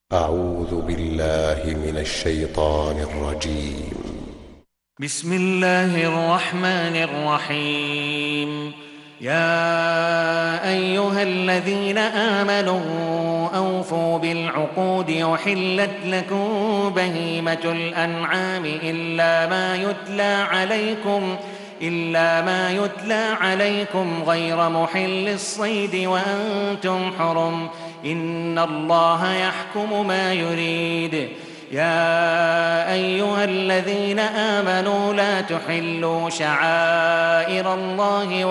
أعوذ بالله من الشيطان الرجيم. بسم الله الرحمن الرحيم. يا أيها الذين آمنوا أوفوا بالعقود أحلت لكم بهيمة الأنعام إلا ما يتلى عليكم غير محل الصيد وأنتم حرم، إن الله يحكم ما يريد. يا أيها الذين آمنوا لا تحلوا شعائر الله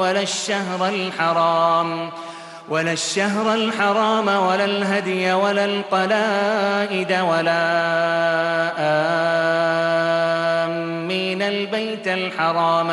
ولا الشهر الحرام ولا الهدي ولا القلائد ولا آمين البيت الحرام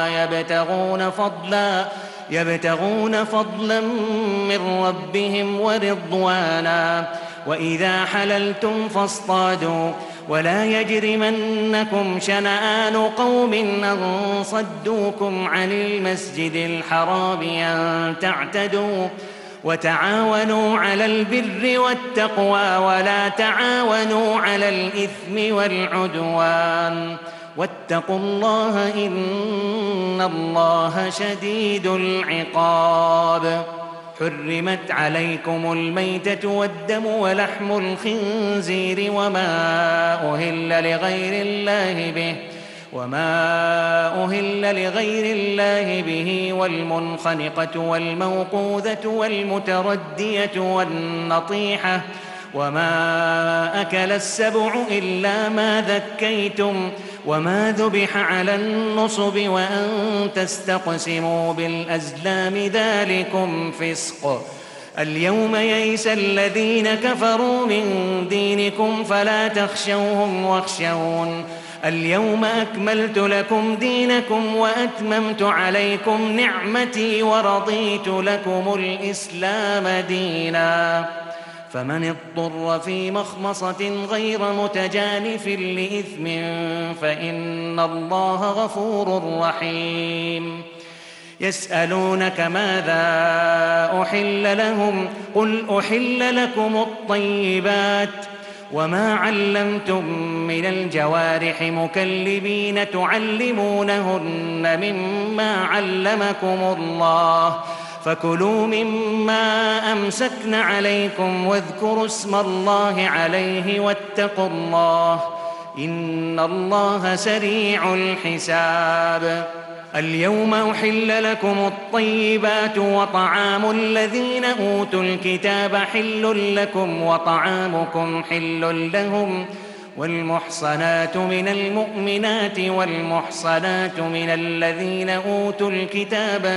يبتغون فضلا من ربهم ورضوانا. وإذا حللتم فاصطادوا ولا يجرمنكم شنآن قوم أن صدوكم عن المسجد الحرام أن تعتدوا. وتعاونوا على البر والتقوى ولا تعاونوا على الإثم والعدوان، واتقوا الله إن الله شديد العقاب. حرمت عليكم الميتة والدم ولحم الخنزير وما أهل لغير الله به والمنخنقة والموقوذة والمتردية والنطيحة وما أكل السبع إلا ما ذكيتم وما ذبح على النصب وأن تستقسموا بالأزلام ذلكم فسق. اليوم يئس الذين كفروا من دينكم فلا تخشوهم واخشون. اليوم أكملت لكم دينكم وأتممت عليكم نعمتي ورضيت لكم الإسلام دينا. فمن اضطر في مخمصة غير متجانف لإثم فإن الله غفور رحيم. يسألونك ماذا أحل لهم قل أحل لكم الطيبات وما علمتم من الجوارح مكلبين تعلمونهن مما علمكم الله فكلوا مما أمسكن عليكم واذكروا اسم الله عليه واتقوا الله إن الله سريع الحساب. اليوم أحل لكم الطيبات وطعام الذين أوتوا الكتاب حل لكم وطعامكم حل لهم والمحصنات من المؤمنات والمحصنات من الذين أوتوا الكتاب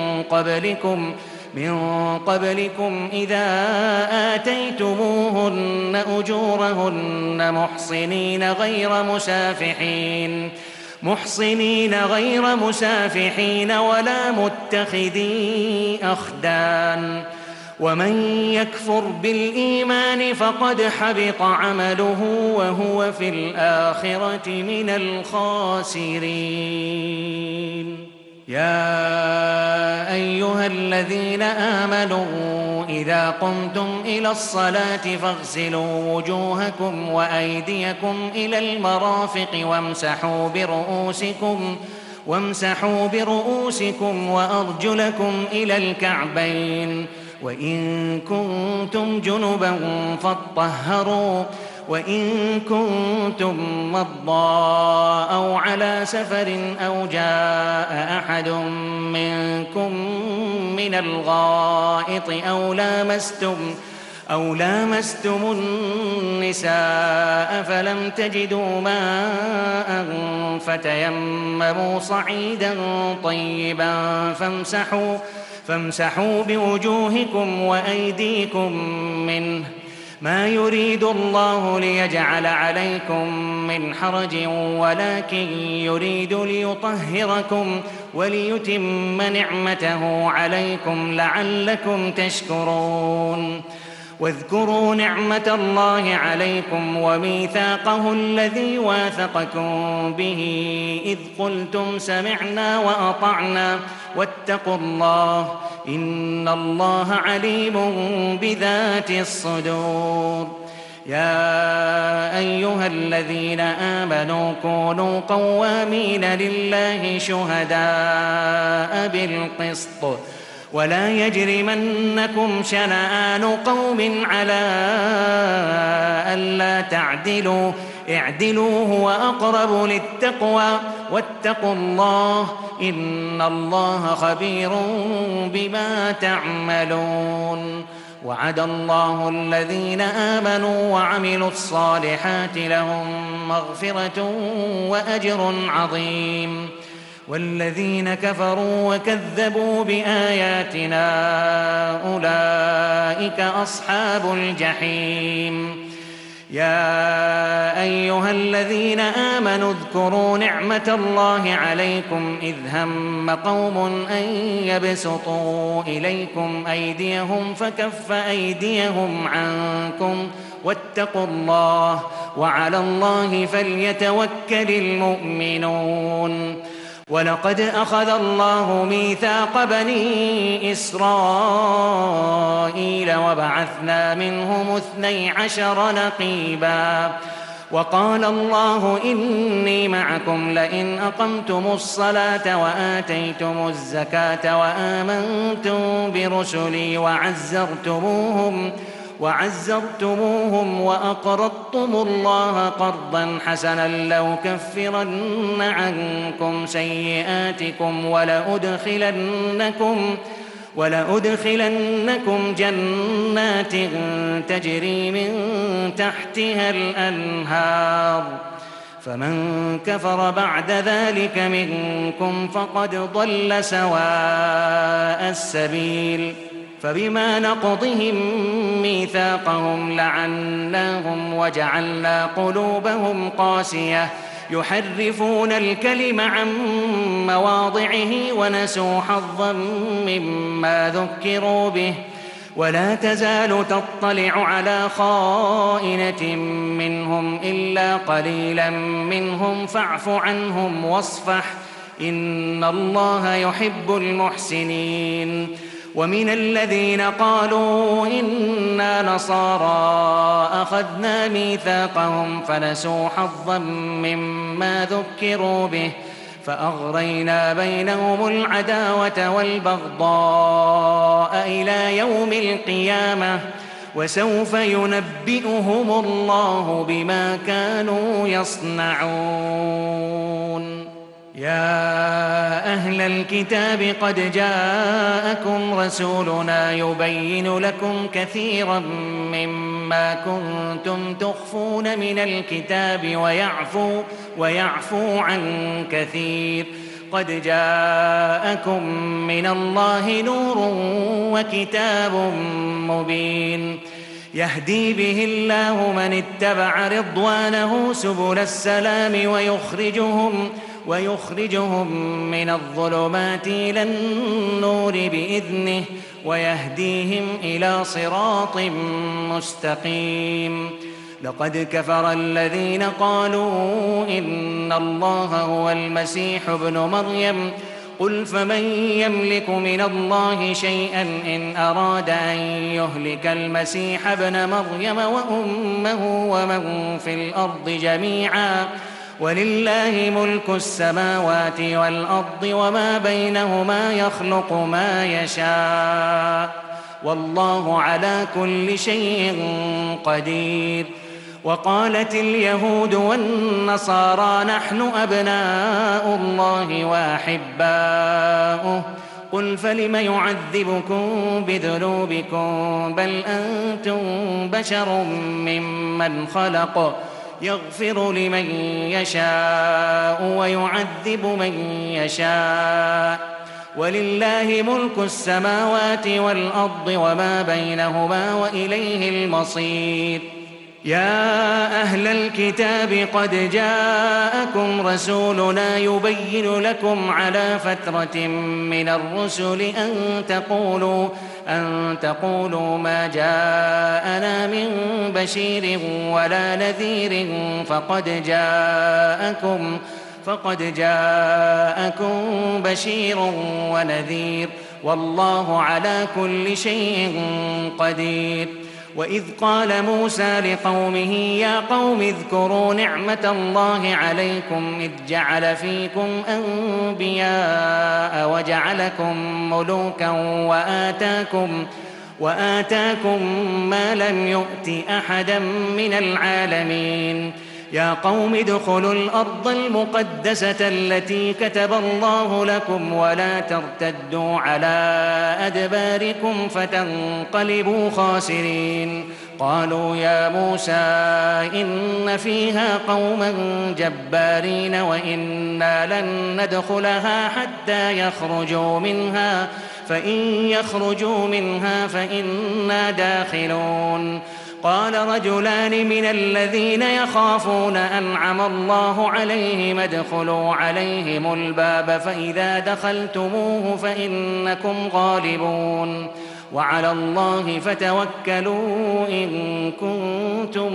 من قبلكم إذا آتيتموهن أجورهن محصنين غير مسافحين ولا متخذي أخدان. ومن يكفر بالإيمان فقد حبط عمله وهو في الآخرة من الخاسرين. يا أيها الذين آمنوا إذا قمتم إلى الصلاة فاغسلوا وجوهكم وأيديكم إلى المرافق وامسحوا برؤوسكم وأرجلكم إلى الكعبين وإن كنتم جنبا فاطهروا وإن كنتم مرضى أو على سفر أو جاء أحد منكم من الغائط أو لامستم النساء فلم تجدوا ماء فتيمموا صعيدا طيبا فامسحوا بوجوهكم وأيديكم منه ما يريد الله ليجعل عليكم من حرج ولكن يريد ليطهركم وليتم نعمته عليكم لعلكم تشكرون. واذكروا نعمة الله عليكم وميثاقه الذي واثقكم به إذ قلتم سمعنا وأطعنا واتقوا الله إن الله عليم بذات الصدور. يا أيها الذين آمنوا كونوا قوامين لله شهداء بالقسط ولا يجرمنكم شنآن قوم على ألا تعدلوا اعدلوا هو أقرب للتقوى واتقوا الله إن الله خبير بما تعملون وعد الله الذين آمنوا وعملوا الصالحات لهم مغفرة وأجر عظيم والذين كفروا وكذبوا بآياتنا أولئك أصحاب الجحيم يا أيها الذين آمنوا اذكروا نعمة الله عليكم إذ هم قوم أن يبسطوا إليكم أيديهم فكف أيديهم عنكم واتقوا الله وعلى الله فليتوكل المؤمنون ولقد أخذ الله ميثاق بني إسرائيل وبعثنا منهم 12 نقيبا وقال الله إني معكم لئن أقمتم الصلاة وآتيتم الزكاة وآمنتم برسلي وعزرتموهم وأقرضتم الله قرضا حسنا لأكفرن عنكم سيئاتكم ولأدخلنكم جنات تجري من تحتها الأنهار فمن كفر بعد ذلك منكم فقد ضل سواء السبيل فبما نقضهم ميثاقهم لعناهم وجعلنا قلوبهم قاسية يحرفون الكلم عن مواضعه ونسوا حظا مما ذكروا به ولا تزال تطلع على خائنة منهم إلا قليلا منهم فاعف عنهم واصفح إن الله يحب المحسنين ومن الذين قالوا إنا نصارى أخذنا ميثاقهم فنسوا حظا مما ذكروا به فأغرينا بينهم العداوة والبغضاء إلى يوم القيامة وسوف ينبئهم الله بما كانوا يصنعون يا أهل الكتاب قد جاءكم رسولنا يبين لكم كثيرا مما كنتم تخفون من الكتاب ويعفو عن كثير قد جاءكم من الله نور وكتاب مبين يهدي به الله من اتبع رضوانه سبل السلام ويخرجهم من الظلمات إلى النور بإذنه ويهديهم إلى صراط مستقيم لقد كفر الذين قالوا إن الله هو المسيح ابن مريم قل فمن يملك من الله شيئا إن أراد أن يهلك المسيح ابن مريم وأمه ومن في الأرض جميعا ولله ملك السماوات والأرض وما بينهما يخلق ما يشاء والله على كل شيء قدير وقالت اليهود والنصارى نحن أبناء الله وأحباؤه قل فلم يعذبكم بذنوبكم بل أنتم بشر ممن خلق يغفر لمن يشاء ويعذب من يشاء ولله ملك السماوات والأرض وما بينهما وإليه المصير يا أهل الكتاب قد جاءكم رسولنا يبين لكم على فترة من الرسل أن تقولوا ما جاءنا من بشير ولا نذير فقد جاءكم بشير ونذير والله على كل شيء قدير وإذ قال موسى لقومه يا قوم اذكروا نعمة الله عليكم إذ جعل فيكم أنبياء وجعلكم ملوكا وآتاكم ما لم يؤت أحدا من العالمين يا قوم ادخلوا الأرض المقدسة التي كتب الله لكم ولا ترتدوا على أدباركم فتنقلبوا خاسرين قالوا يا موسى إن فيها قوما جبارين وإنا لن ندخلها حتى يخرجوا منها فإن يخرجوا منها فإنا داخلون قال رجلان من الذين يخافون أنعم الله عليهم ادخلوا عليهم الباب فإذا دخلتموه فإنكم غالبون وعلى الله فتوكلوا إن كنتم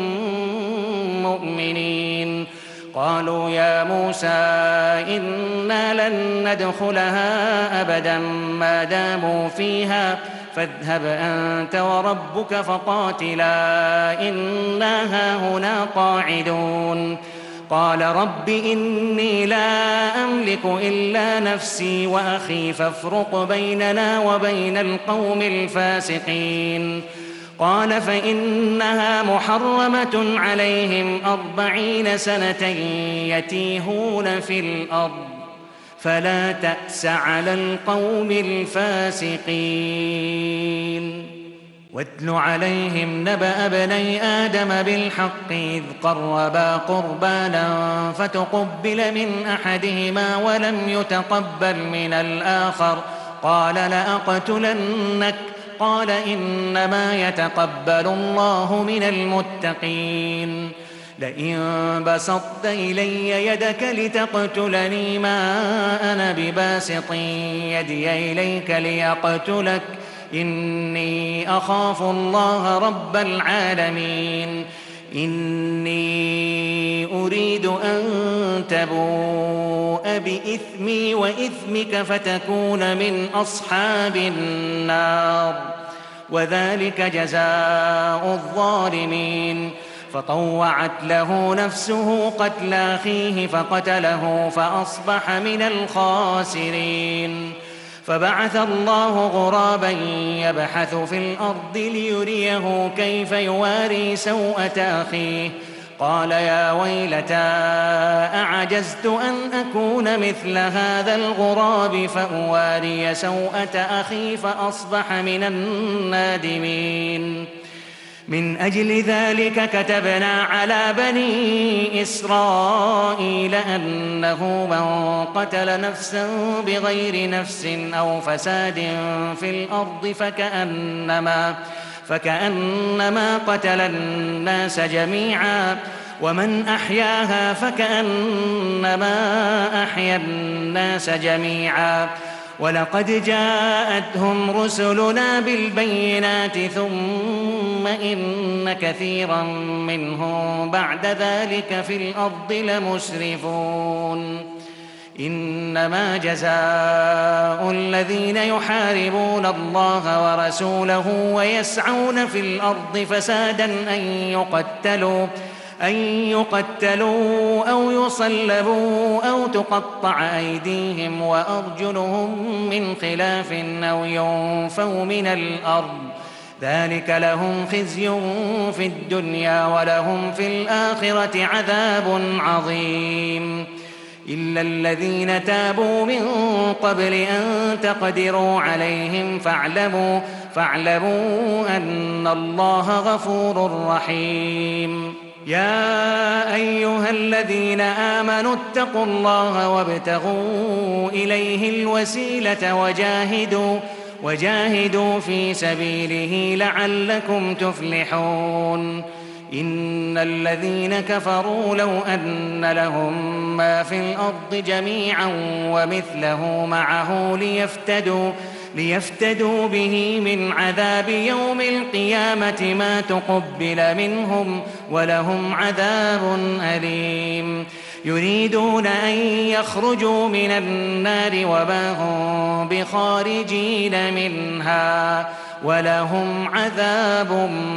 مؤمنين قالوا يا موسى إنا لن ندخلها أبدا ما داموا فيها فاذهب أنت وربك فقاتلا إنا هاهنا قاعدون قال رب إني لا أملك إلا نفسي وأخي فافرق بيننا وبين القوم الفاسقين قال فإنها محرمة عليهم 40 سنة يتيهون في الأرض فلا تأس على القوم الفاسقين واتل عليهم نبأ ابني آدم بالحق إذ قربا قربانا فتقبل من أحدهما ولم يتقبل من الآخر قال لأقتلنك قال إنما يتقبل الله من المتقين لئن بسطت إلي يدك لتقتلني ما أنا بباسط يدي إليك ليقتلك إني أخاف الله رب العالمين إني أريد أن تبوء بإثمي وإثمك فتكون من أصحاب النار وذلك جزاء الظالمين فطوعت له نفسه قتل أخيه فقتله فأصبح من الخاسرين فبعث الله غرابا يبحث في الأرض ليريه كيف يواري سوءة أخيه قال يا ويلتى أعجزت أن أكون مثل هذا الغراب فأواري سوءة أخي فأصبح من النادمين من أجل ذلك كتبنا على بني إسرائيل أنه من قتل نفسا بغير نفس أو فساد في الأرض فكأنما قتل الناس جميعا ومن أحياها فكأنما أحيا الناس جميعا ولقد جاءتهم رسلنا بالبينات ثم إن كثيرا منهم بعد ذلك في الأرض لمسرفون إنما جزاء الذين يحاربون الله ورسوله ويسعون في الأرض فسادا أن يقتلوا أو يصلبوا أو تقطع أيديهم وأرجلهم من خلاف أو ينفوا من الأرض ذلك لهم خزي في الدنيا ولهم في الآخرة عذاب عظيم إلا الذين تابوا من قبل أن تقدروا عليهم فاعلموا أن الله غفور رحيم يا أيها الذين آمنوا اتقوا الله وابتغوا إليه الوسيلة وجاهدوا في سبيله لعلكم تفلحون إن الذين كفروا لو أن لهم ما في الأرض جميعا ومثله معه ليفتدوا به من عذاب يوم القيامة ما تقبل منهم ولهم عذاب أليم يريدون أن يخرجوا من النار وما هم بخارجين منها ولهم عذاب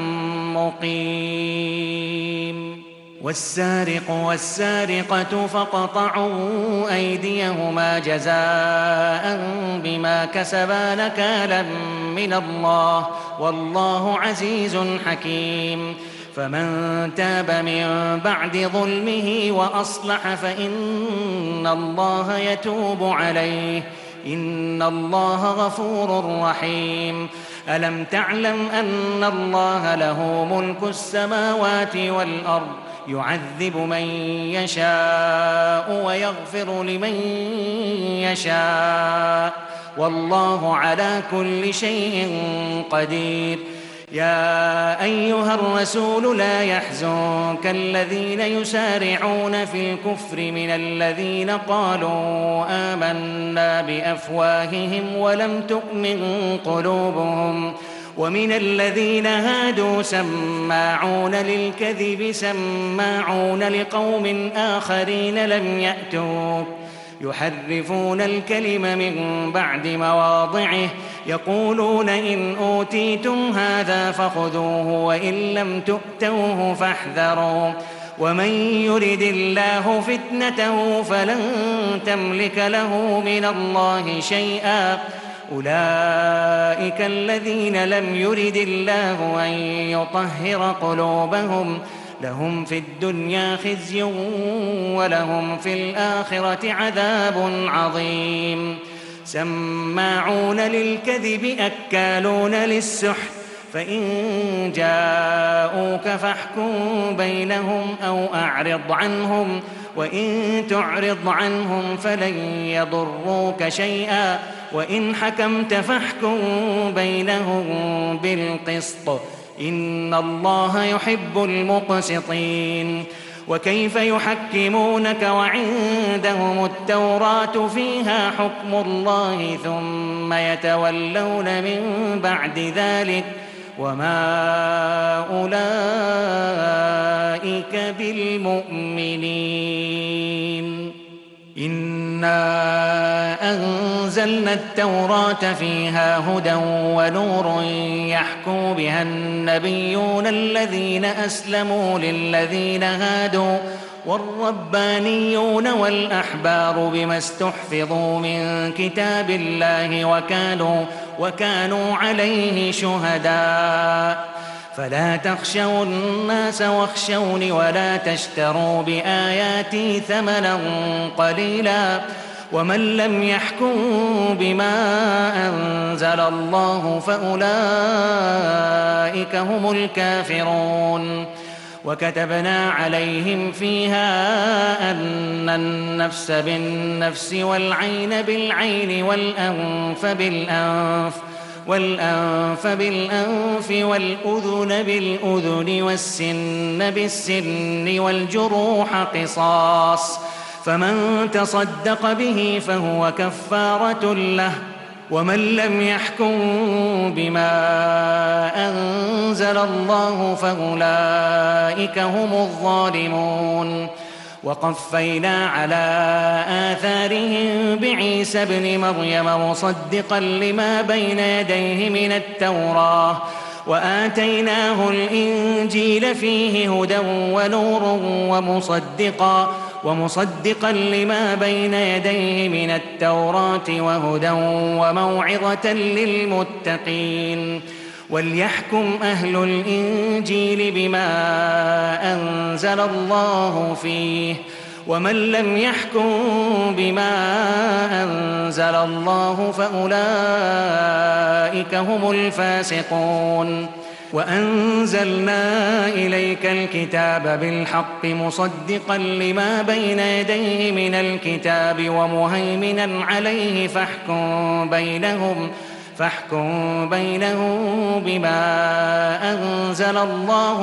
مقيم. والسارق والسارقة فاقطعوا أيديهما جزاء بما كسبا نكالا من الله والله عزيز حكيم. فمن تاب من بعد ظلمه وأصلح فإن الله يتوب عليه إن الله غفور رحيم. ألم تعلم أن الله له ملك السماوات والأرض يعذب من يشاء ويغفر لمن يشاء والله على كل شيء قدير. يا أيها الرسول لا يحزنك الذين يسارعون في الكفر من الذين قالوا آمنا بأفواههم ولم تؤمن قلوبهم ومن الذين هادوا سماعون للكذب سماعون لقوم آخرين لم يأتوك يحرفون الكلم من بعد مواضعه يقولون إن أوتيتم هذا فخذوه وإن لم تؤتوه فاحذروا ومن يرد الله فتنته فلن تملك له من الله شيئا أولئك الذين لم يرد الله أن يطهر قلوبهم لهم في الدنيا خزي ولهم في الآخرة عذاب عظيم. سماعون للكذب أكالون للسحت فإن جاءوك فاحكم بينهم أو أعرض عنهم وإن تعرض عنهم فلن يضروك شيئا وإن حكمت فاحكم بينهم بالقسط إن الله يحب المقسطين. وكيف يحكمونك وعندهم التوراة فيها حكم الله ثم يتولون من بعد ذلك وما أولئك بالمؤمنين. إنا أنزلنا التوراة فيها هدى ونور يحكم بها النبيون الذين أسلموا للذين هادوا والربانيون والأحبار بما استحفظوا من كتاب الله وكانوا عليه شهداء فلا تخشوا الناس واخشوني ولا تشتروا بآياتي ثمنا قليلا ومن لم يحكم بما أنزل الله فأولئك هم الكافرون. وكتبنا عليهم فيها أن النفس بالنفس والعين بالعين والأنف بالأنف والأذن بالأذن والسن بالسن والجروح قصاص فمن تصدق به فهو كفارة له ومن لم يحكم بما أنزل الله فأولئك هم الظالمون. وقفينا على آثارهم بعيسى ابن مريم مصدقا لما بين يديه من التوراة وآتيناه الإنجيل فيه هدى ونور ومصدقا لما بين يديه من التوراة وهدى وموعظة للمتقين. وليحكم أهل الإنجيل بما أنزل الله فيه ومن لم يحكم بما أنزل الله فأولئك هم الفاسقون. وأنزلنا إليك الكتاب بالحق مصدقا لما بين يديه من الكتاب ومهيمنا عليه فاحكم بينهم بما أنزل الله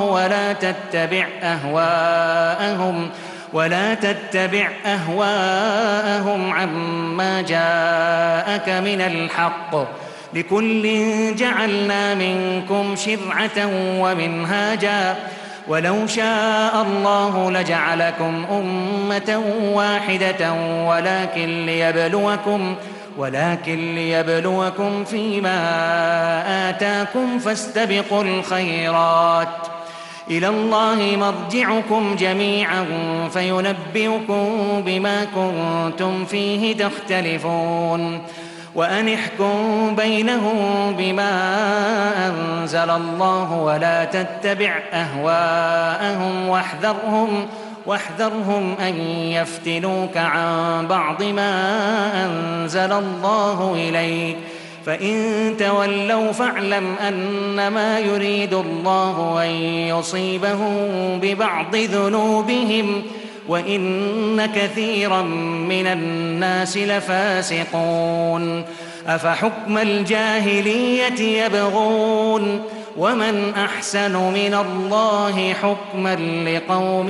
ولا تتبع أهواءهم عما جاءك من الحق لكل جعلنا منكم شرعة ومنهاجا ولو شاء الله لجعلكم أمة واحدة ولكن ليبلوكم فيما آتاكم فاستبقوا الخيرات إلى الله مرجعكم جميعا فينبئكم بما كنتم فيه تختلفون وأن احكم بينهم بما أنزل الله ولا تتبع أهواءهم واحذرهم أن يفتنوك عن بعض ما أنزل الله إليك فإن تولوا فاعلم أنما يريد الله أن يصيبهم ببعض ذنوبهم وإن كثيرا من الناس لفاسقون أفحكم الجاهلية يبغون ومن أحسن من الله حكما لقوم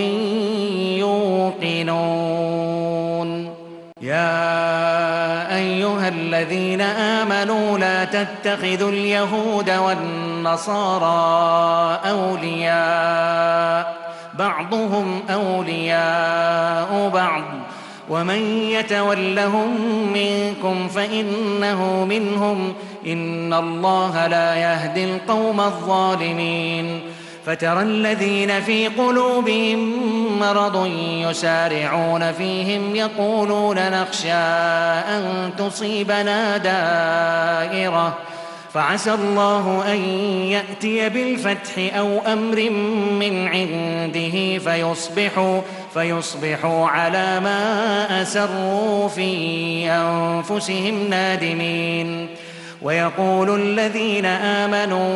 يوقنون يا أيها الذين آمنوا لا تتخذوا اليهود والنصارى أولياء بعضهم أولياء بعض ومن يتولهم منكم فإنه منهم إن الله لا يهدي القوم الظالمين فترى الذين في قلوبهم مرض يسارعون فيهم يقولون نخشى أن تصيبنا دائرة فعسى الله أن يأتي بالفتح أو أمر من عنده فيصبحوا على ما أسروا في أنفسهم نادمين ويقول الذين آمنوا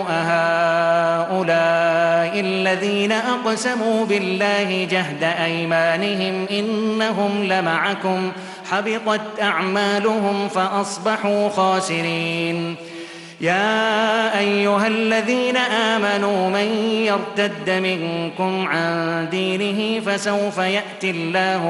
أهؤلاء الذين أقسموا بالله جهد أيمانهم إنهم لمعكم حبطت أعمالهم فأصبحوا خاسرين يا أيها الذين آمنوا من يرتد منكم عن دينه فسوف يأتي الله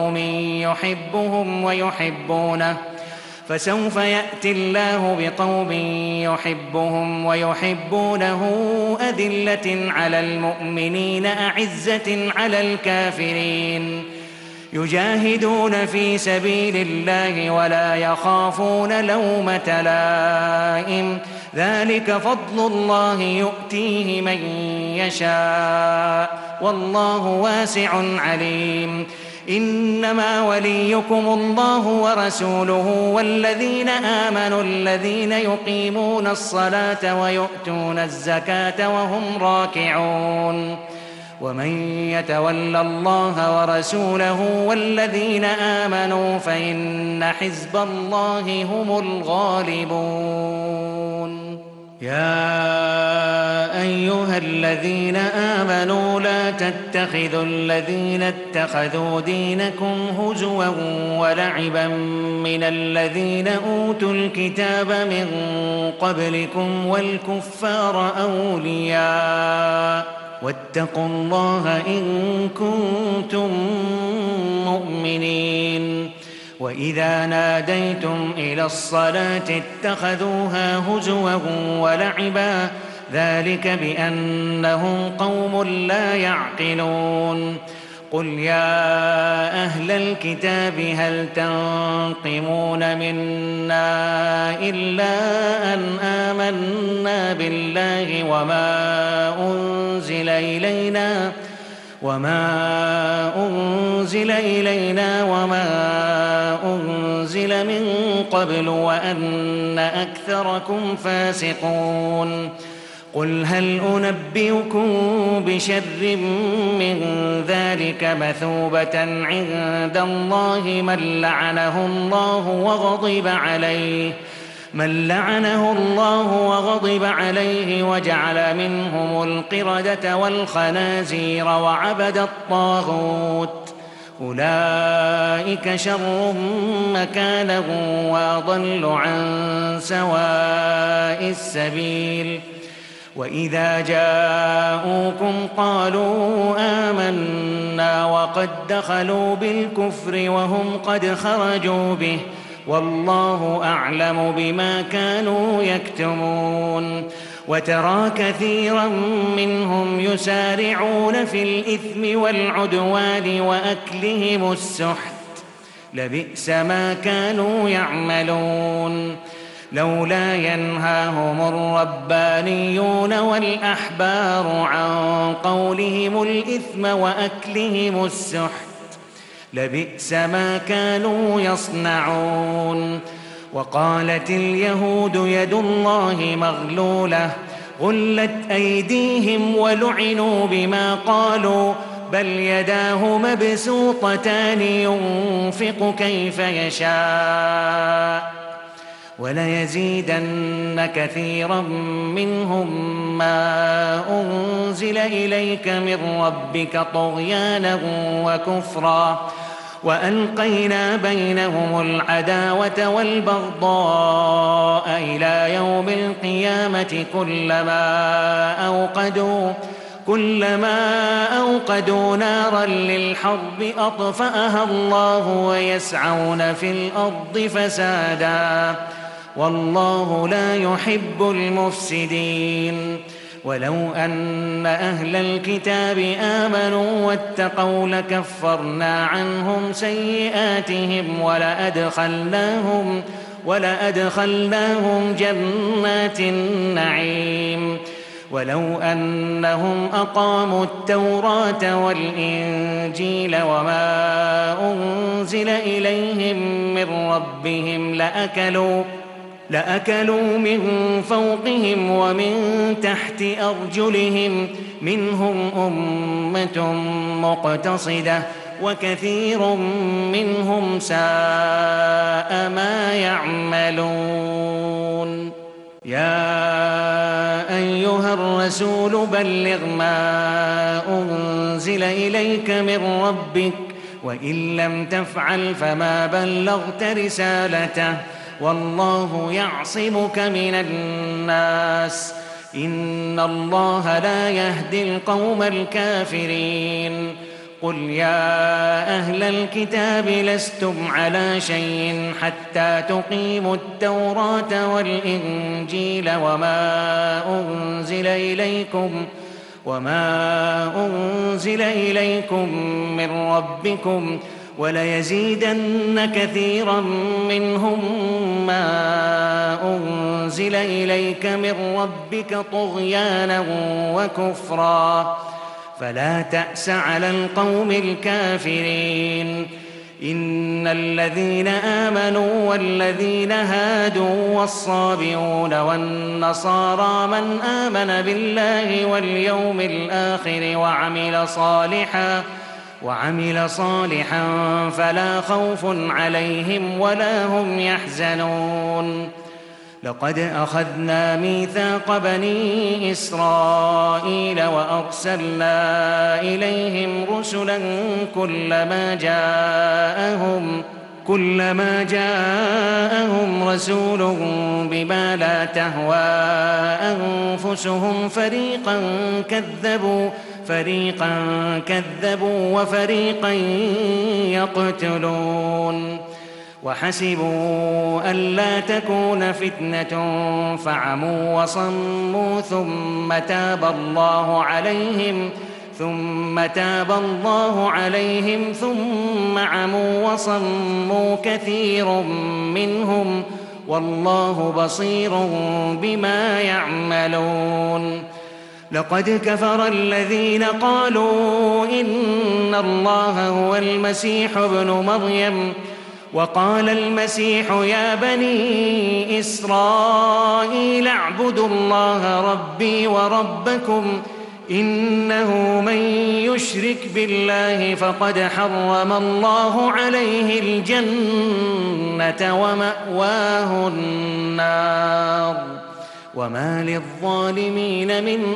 بقوم يحبهم ويحبونه أذلة على المؤمنين أعزة على الكافرين يجاهدون في سبيل الله ولا يخافون لومة لائم ذلك فضل الله يؤتيه من يشاء والله واسع عليم إنما وليكم الله ورسوله والذين آمنوا الذين يقيمون الصلاة ويؤتون الزكاة وهم راكعون ومن يتول الله ورسوله والذين آمنوا فإن حزب الله هم الغالبون يا أيها الذين آمنوا لا تتخذوا الذين اتخذوا دينكم هزوا ولعبا من الذين أوتوا الكتاب من قبلكم والكفار أولياء واتقوا الله إن كنتم مؤمنين وإذا ناديتم إلى الصلاة اتخذوها هزوا ولعبا ذلك بأنهم قوم لا يعقلون قل يا أهل الكتاب هل تنقمون منا إلا أن آمنا بالله وما أنزل إلينا وما أنزل من قبل وأن أكثركم فاسقون قل هل أنبئكم بشر من ذلك مثوبة عند الله من لعنه الله وغضب عليه وجعل منهم القردة والخنازير وعبد الطاغوت أولئك شر مكانا وأضل عن سواء السبيل وإذا جاءوكم قالوا آمنا وقد دخلوا بالكفر وهم قد خرجوا به والله أعلم بما كانوا يكتمون وترى كثيرا منهم يسارعون في الإثم والعدوان وأكلهم السحت لبئس ما كانوا يعملون لولا ينهاهم الربانيون والأحبار عن قولهم الإثم وأكلهم السحت لبئس ما كانوا يصنعون وقالت اليهود يد الله مغلولة غلت أيديهم ولعنوا بما قالوا بل يداه مبسوطتان ينفق كيف يشاء وليزيدن كثيرا منهم ما أنزل إليك من ربك طغيانا وكفرا وألقينا بينهم العداوة والبغضاء إلى يوم القيامة كلما أوقدوا نارا للحرب أطفأها الله ويسعون في الأرض فسادا والله لا يحب المفسدين ولو أن أهل الكتاب آمنوا واتقوا لكفرنا عنهم سيئاتهم ولأدخلناهم جنات النعيم ولو أنهم أقاموا التوراة والإنجيل وما أنزل إليهم من ربهم لأكلوا من فوقهم ومن تحت أرجلهم منهم أمة مقتصدة وكثير منهم ساء ما يعملون يا أيها الرسول بلغ ما أنزل إليك من ربك وإن لم تفعل فما بلغت رسالته والله يعصمك من الناس إن الله لا يهدي القوم الكافرين قل يا أهل الكتاب لستم على شيء حتى تقيموا التوراة والإنجيل وما أنزل إليكم من ربكم وليزيدن كثيرا منهم ما أنزل إليك من ربك طغيانا وكفرا فلا تأس على القوم الكافرين إن الذين آمنوا والذين هادوا والصابئون والنصارى من آمن بالله واليوم الآخر وعمل صالحا فلا خوف عليهم ولا هم يحزنون لقد أخذنا ميثاق بني إسرائيل وأرسلنا إليهم رسلا كلما جاءهم رسول بما لا تهوى أنفسهم فريقا كذبوا وفريقا يقتلون وحسبوا ألا تكون فتنة فعموا وصموا ثم تاب الله عليهم ثم عموا وصموا كثير منهم والله بصير بما يعملون لقد كفر الذين قالوا إن الله هو المسيح ابن مريم وقال المسيح يا بني إسرائيل اعبدوا الله ربي وربكم إنه من يشرك بالله فقد حرم الله عليه الجنة ومأواه النار وما للظالمين من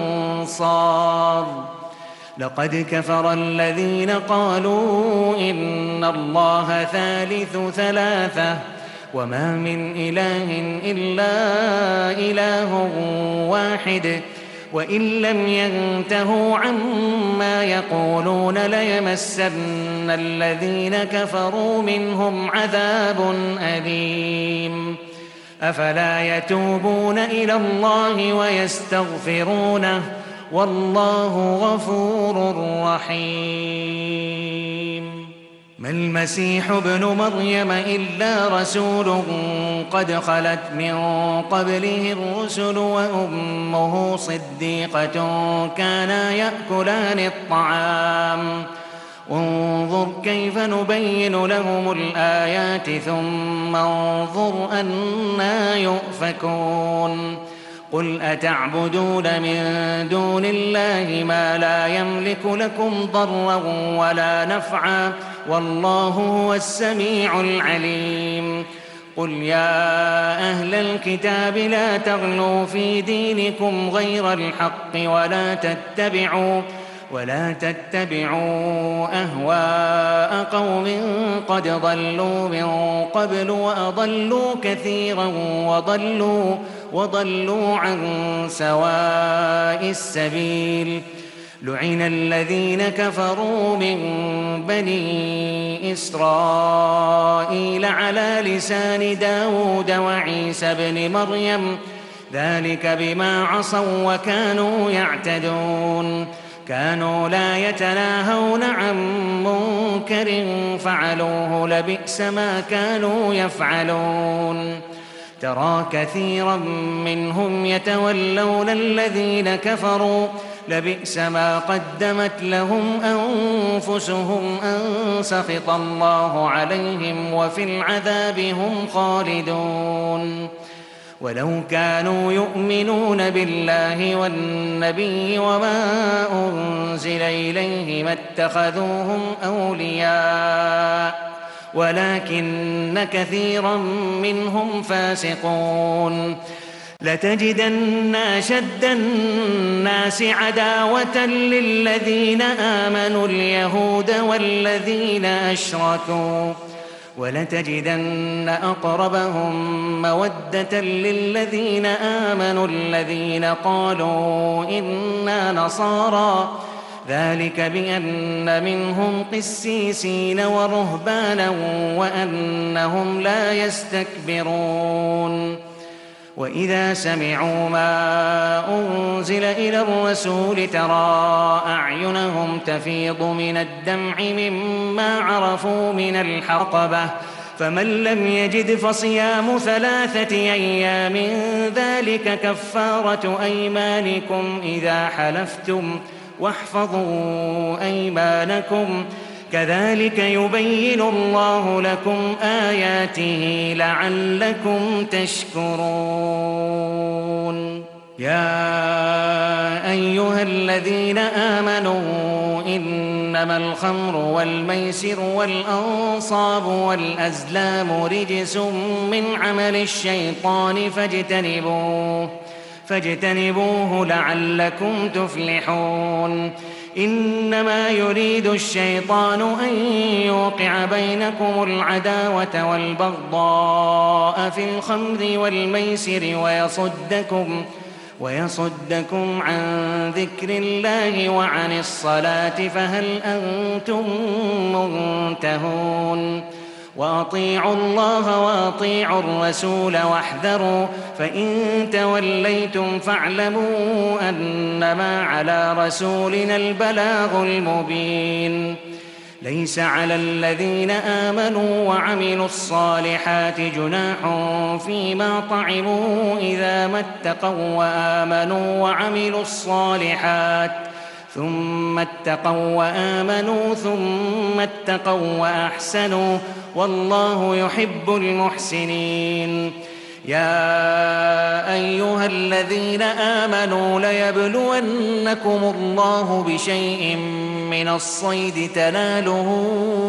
أنصار لقد كفر الذين قالوا إن الله ثالث ثلاثة وما من إله إلا إله واحد وإن لم ينتهوا عما يقولون ليمسن الذين كفروا منهم عذاب أليم أفلا يتوبون إلى الله ويستغفرونه والله غفور رحيم ما المسيح ابن مريم إلا رسول قد خلت من قبله الرسل وأمه صديقة كانا يأكلان الطعام انظر كيف نبين لهم الآيات ثم انظر أنى يؤفكون قل أتعبدون من دون الله ما لا يملك لكم ضرا ولا نفعا والله هو السميع العليم قل يا أهل الكتاب لا تغلوا في دينكم غير الحق ولا تتبعوا أهواء قوم قد ضلوا من قبل وأضلوا كثيرا وضلوا عن سواء السبيل لعن الذين كفروا من بني إسرائيل على لسان داود وعيسى بن مريم ذلك بما عصوا وكانوا يعتدون كانوا لا يتناهون عن منكر فعلوه لبئس ما كانوا يفعلون ترى كثيرا منهم يتولون الذين كفروا لبئس ما قدمت لهم أنفسهم أن سخط الله عليهم وفي العذاب هم خالدون ولو كانوا يؤمنون بالله والنبي وما أنزل إليه ما اتخذوهم أولياء ولكن كثيرا منهم فاسقون لتجدن أشد الناس عداوة للذين آمنوا اليهود والذين أشركوا ولتجدن أقربهم مودة للذين آمنوا الذين قالوا إنا نصارى ذلك بأن منهم قسيسين ورهبانا وأنهم لا يستكبرون وإذا سمعوا ما أنزل إلى الرسول ترى أعينهم تفيض من الدمع مما عرفوا من الحقبة فمن لم يجد فصيام 3 أيام ذلك كفارة أيمانكم إذا حلفتم واحفظوا أيمانكم كذلك يبين الله لكم آياته لعلكم تشكرون يا أيها الذين آمنوا إنما الخمر والميسر والأنصاب والأزلام رجس من عمل الشيطان فاجتنبوه لعلكم تفلحون إنما يريد الشيطان أن يوقع بينكم العداوة والبغضاء في الخمر والميسر ويصدكم عن ذكر الله وعن الصلاة فهل أنتم منتهون وأطيعوا الله وأطيعوا الرسول واحذروا فإن توليتم فاعلموا أنما على رسولنا البلاغ المبين ليس على الذين آمنوا وعملوا الصالحات جناح فيما طعموا إذا ما اتقوا وآمنوا وعملوا الصالحات ثم اتقوا وأحسنوا والله يحب المحسنين يا أيها الذين آمنوا ليبلونكم الله بشيء من الصيد تناله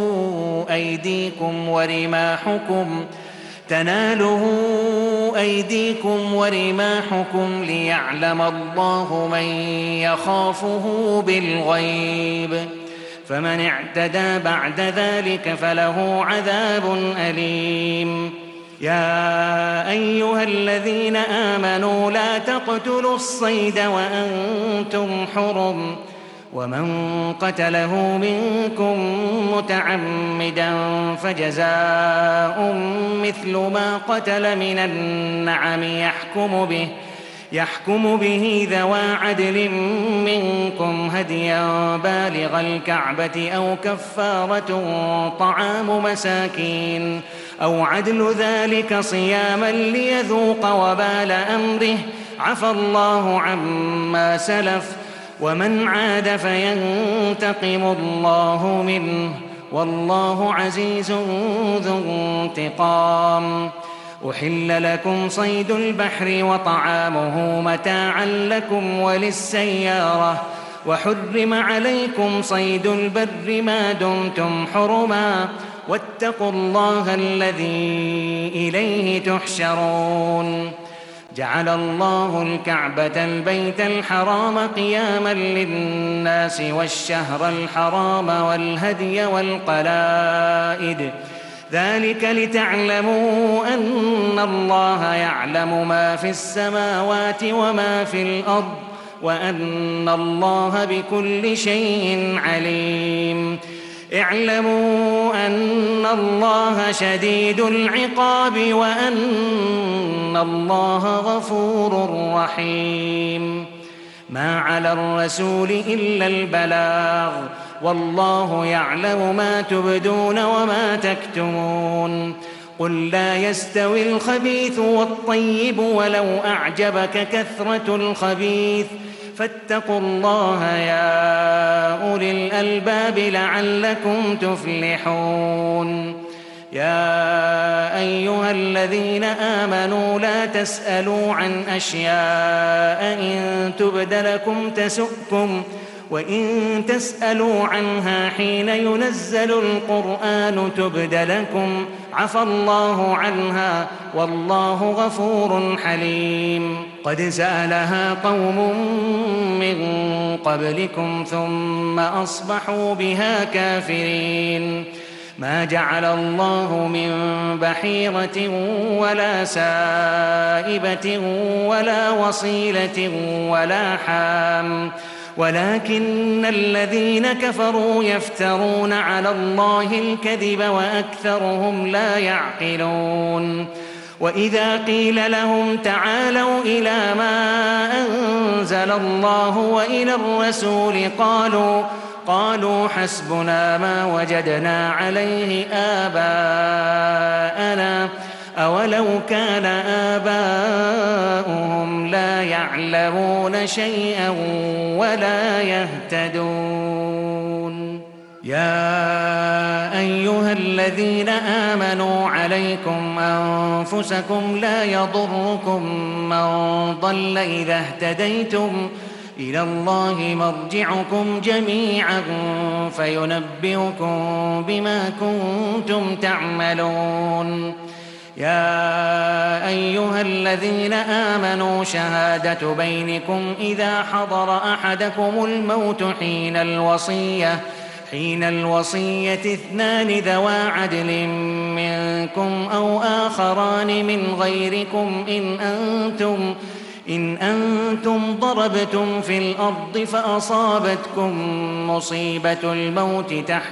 أيديكم ورماحكم ليعلم الله من يخافه بالغيب فمن اعتدى بعد ذلك فله عذاب أليم يا أيها الذين آمنوا لا تقتلوا الصيد وأنتم حرم ومن قتله منكم متعمدا فجزاء مثل ما قتل من النعم يحكم به ذوى عدل منكم هديا بالغ الكعبة أو كفارة طعام مساكين أو عدل ذلك صياما ليذوق وبال أمره عفى الله عما سلف ومن عاد فينتقم الله منه والله عزيز ذو انتقام. أحل لكم صيد البحر وطعامه متاعا لكم وللسيارة وحرم عليكم صيد البر ما دمتم حرما واتقوا الله الذي إليه تحشرون. جعل الله الكعبة البيت الحرام قياما للناس والشهر الحرام والهدي والقلائد ذلك لتعلموا أن الله يعلم ما في السماوات وما في الأرض وأن الله بكل شيء عليم. اعلموا أن الله شديد العقاب وأن الله غفور رحيم. ما على الرسول إلا البلاغ والله يعلم ما تبدون وما تكتمون. قل لا يستوي الخبيث والطيب ولو أعجبك كثرة الخبيث فاتقوا الله يا أولي الألباب لعلكم تفلحون. يا أيها الذين آمنوا لا تسألوا عن أشياء إن تبد لكم تسؤكم وإن تسألوا عنها حين ينزل القرآن تبد لكم عفى الله عنها والله غفور حليم. قد سألها قوم من قبلكم ثم أصبحوا بها كافرين. ما جعل الله من بحيرة ولا سائبة ولا وصيلة ولا حام ولكن الذين كفروا يفترون على الله الكذب وأكثرهم لا يعقلون. وإذا قيل لهم تعالوا إلى ما أنزل الله وإلى الرسول قالوا حسبنا ما وجدنا عليه آباءنا أولو كان آباؤهم لا يعلمون شيئا ولا يهتدون. يا أيها الذين آمنوا عليكم أنفسكم لا يضركم من ضل إذا اهتديتم إلى الله مرجعكم جميعا فينبئكم بما كنتم تعملون. يا أيها الذين آمنوا شهادة بينكم إذا حضر أحدكم الموت حين الوصية اثنان ذوى عدل منكم أو آخران من غيركم إن أنتم ضربتم في الأرض فأصابتكم مصيبة الموت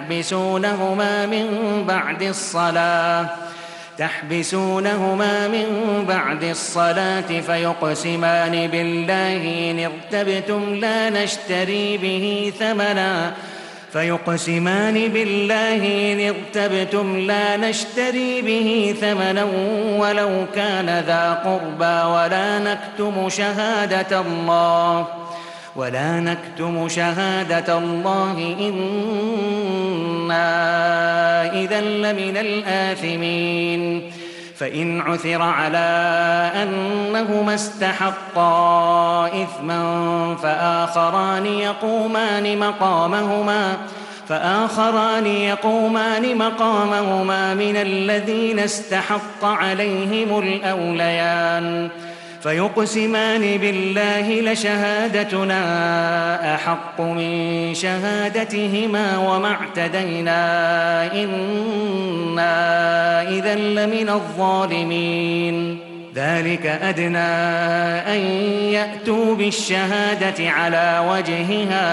تحبسونهما من بعد الصلاة فيقسمان بالله إن ارتبتم لا نشتري به ثمنا ولو كان ذا قربى ولا نكتم شهادة الله إنا إذا لمن الآثمين. فإن عثر على أنهما استحقا إثما فآخران يقومان مقامهما من الذين استحق عليهم الأوليان فيقسمان بالله لشهادتنا أحق من شهادتهما وما اعتدينا إنا إذا لمن الظالمين. ذلك أدنى أن يأتوا بالشهادة على وجهها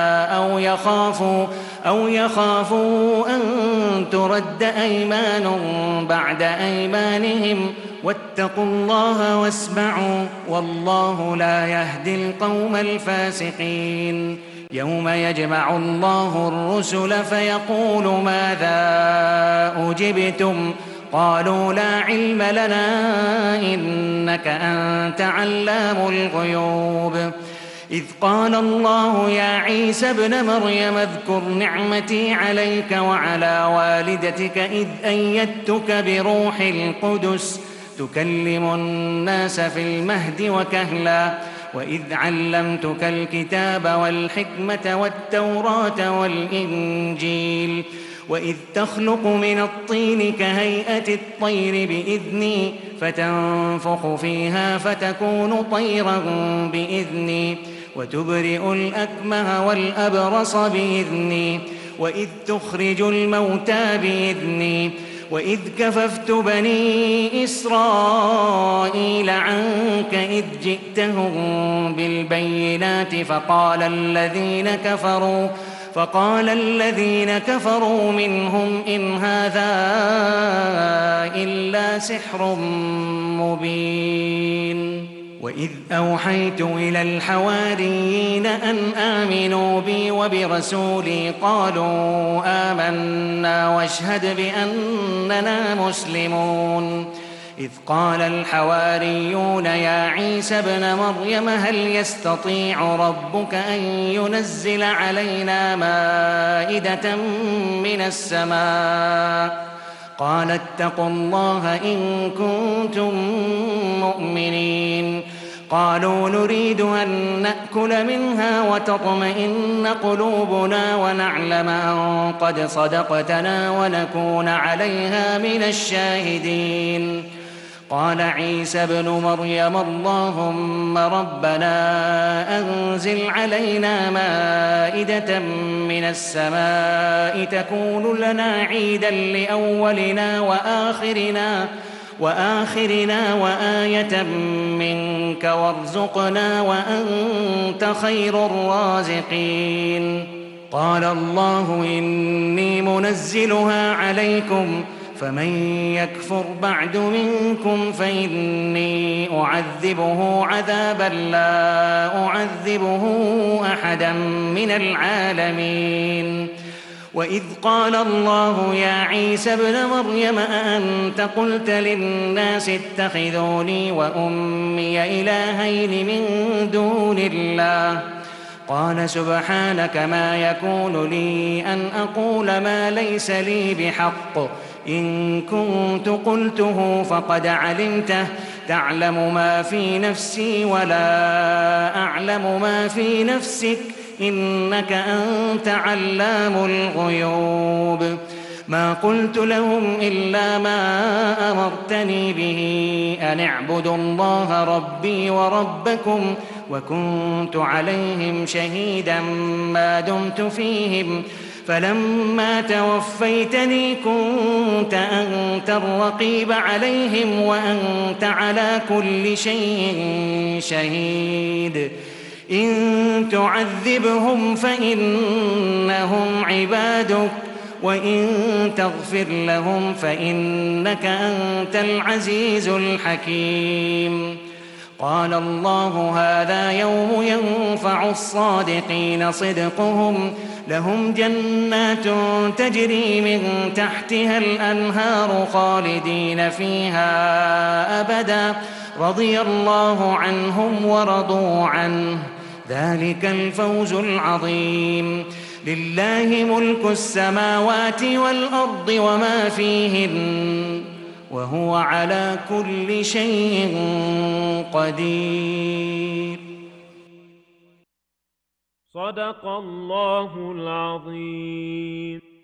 أو يخافوا أن ترد أيمان بعد أيمانهم واتقوا الله واسمعوا والله لا يهدي القوم الفاسقين يوم يجمع الله الرسل فيقول ماذا أجبتم قالوا لا علم لنا إنك أنت علام الغيوب إذ قال الله يا عيسى ابن مريم اذكر نعمتي عليك وعلى والدتك إذ أيدتك بروح القدس تكلم الناس في المهد وكهلا وإذ علمتك الكتاب والحكمة والتوراة والإنجيل وإذ تخلق من الطين كهيئة الطير بإذني فتنفخ فيها فتكون طيرا بإذني وتبرئ الأكمه والأبرص بإذني وإذ تخرج الموتى بإذني وإذ كففت بني إسرائيل عنك إذ جئتهم بالبينات فقال الذين كفروا منهم إن هذا إلا سحر مبين وإذ أوحيت إلى الحواريين أن آمنوا بي وبرسولي قالوا آمنا واشهد بأننا مسلمون إذ قال الحواريون يا عيسى ابن مريم هل يستطيع ربك أن ينزل علينا مائدة من السماء قال اتقوا الله إن كنتم مؤمنين قالوا نريد أن نأكل منها وتطمئن قلوبنا ونعلم أن قد صدقتنا ونكون عليها من الشاهدين قال عيسى ابن مريم اللهم ربنا أنزل علينا مائدة من السماء تكون لنا عيدا لأولنا وآخرنا وآية منك وارزقنا وأنت خير الرازقين قال الله إني منزلها عليكم فمن يكفر بعد منكم فإني أعذبه عذابا لا أعذبه أحدا من العالمين وإذ قال الله يا عيسى ابن مريم أأنت قلت للناس اتخذوني وأمي إلهين من دون الله قال سبحانك ما يكون لي أن أقول ما ليس لي بحق إن كنت قلته فقد علمته تعلم ما في نفسي ولا أعلم ما في نفسك إنك أنت علام الغيوب ما قلت لهم إلا ما أمرتني به أن اعبدوا الله ربي وربكم وكنت عليهم شهيدا ما دمت فيهم فلما توفيتني كنت أنت الرقيب عليهم وأنت على كل شيء شهيد إن تعذبهم فإنهم عبادك وإن تغفر لهم فإنك أنت العزيز الحكيم قال الله هذا يوم ينفع الصادقين صدقهم لهم جنات تجري من تحتها الأنهار خالدين فيها أبدا رضي الله عنهم ورضوا عنه ذلك الفوز العظيم لله ملك السماوات والأرض وما فيهن وهو على كل شيء قدير. صدق الله العظيم.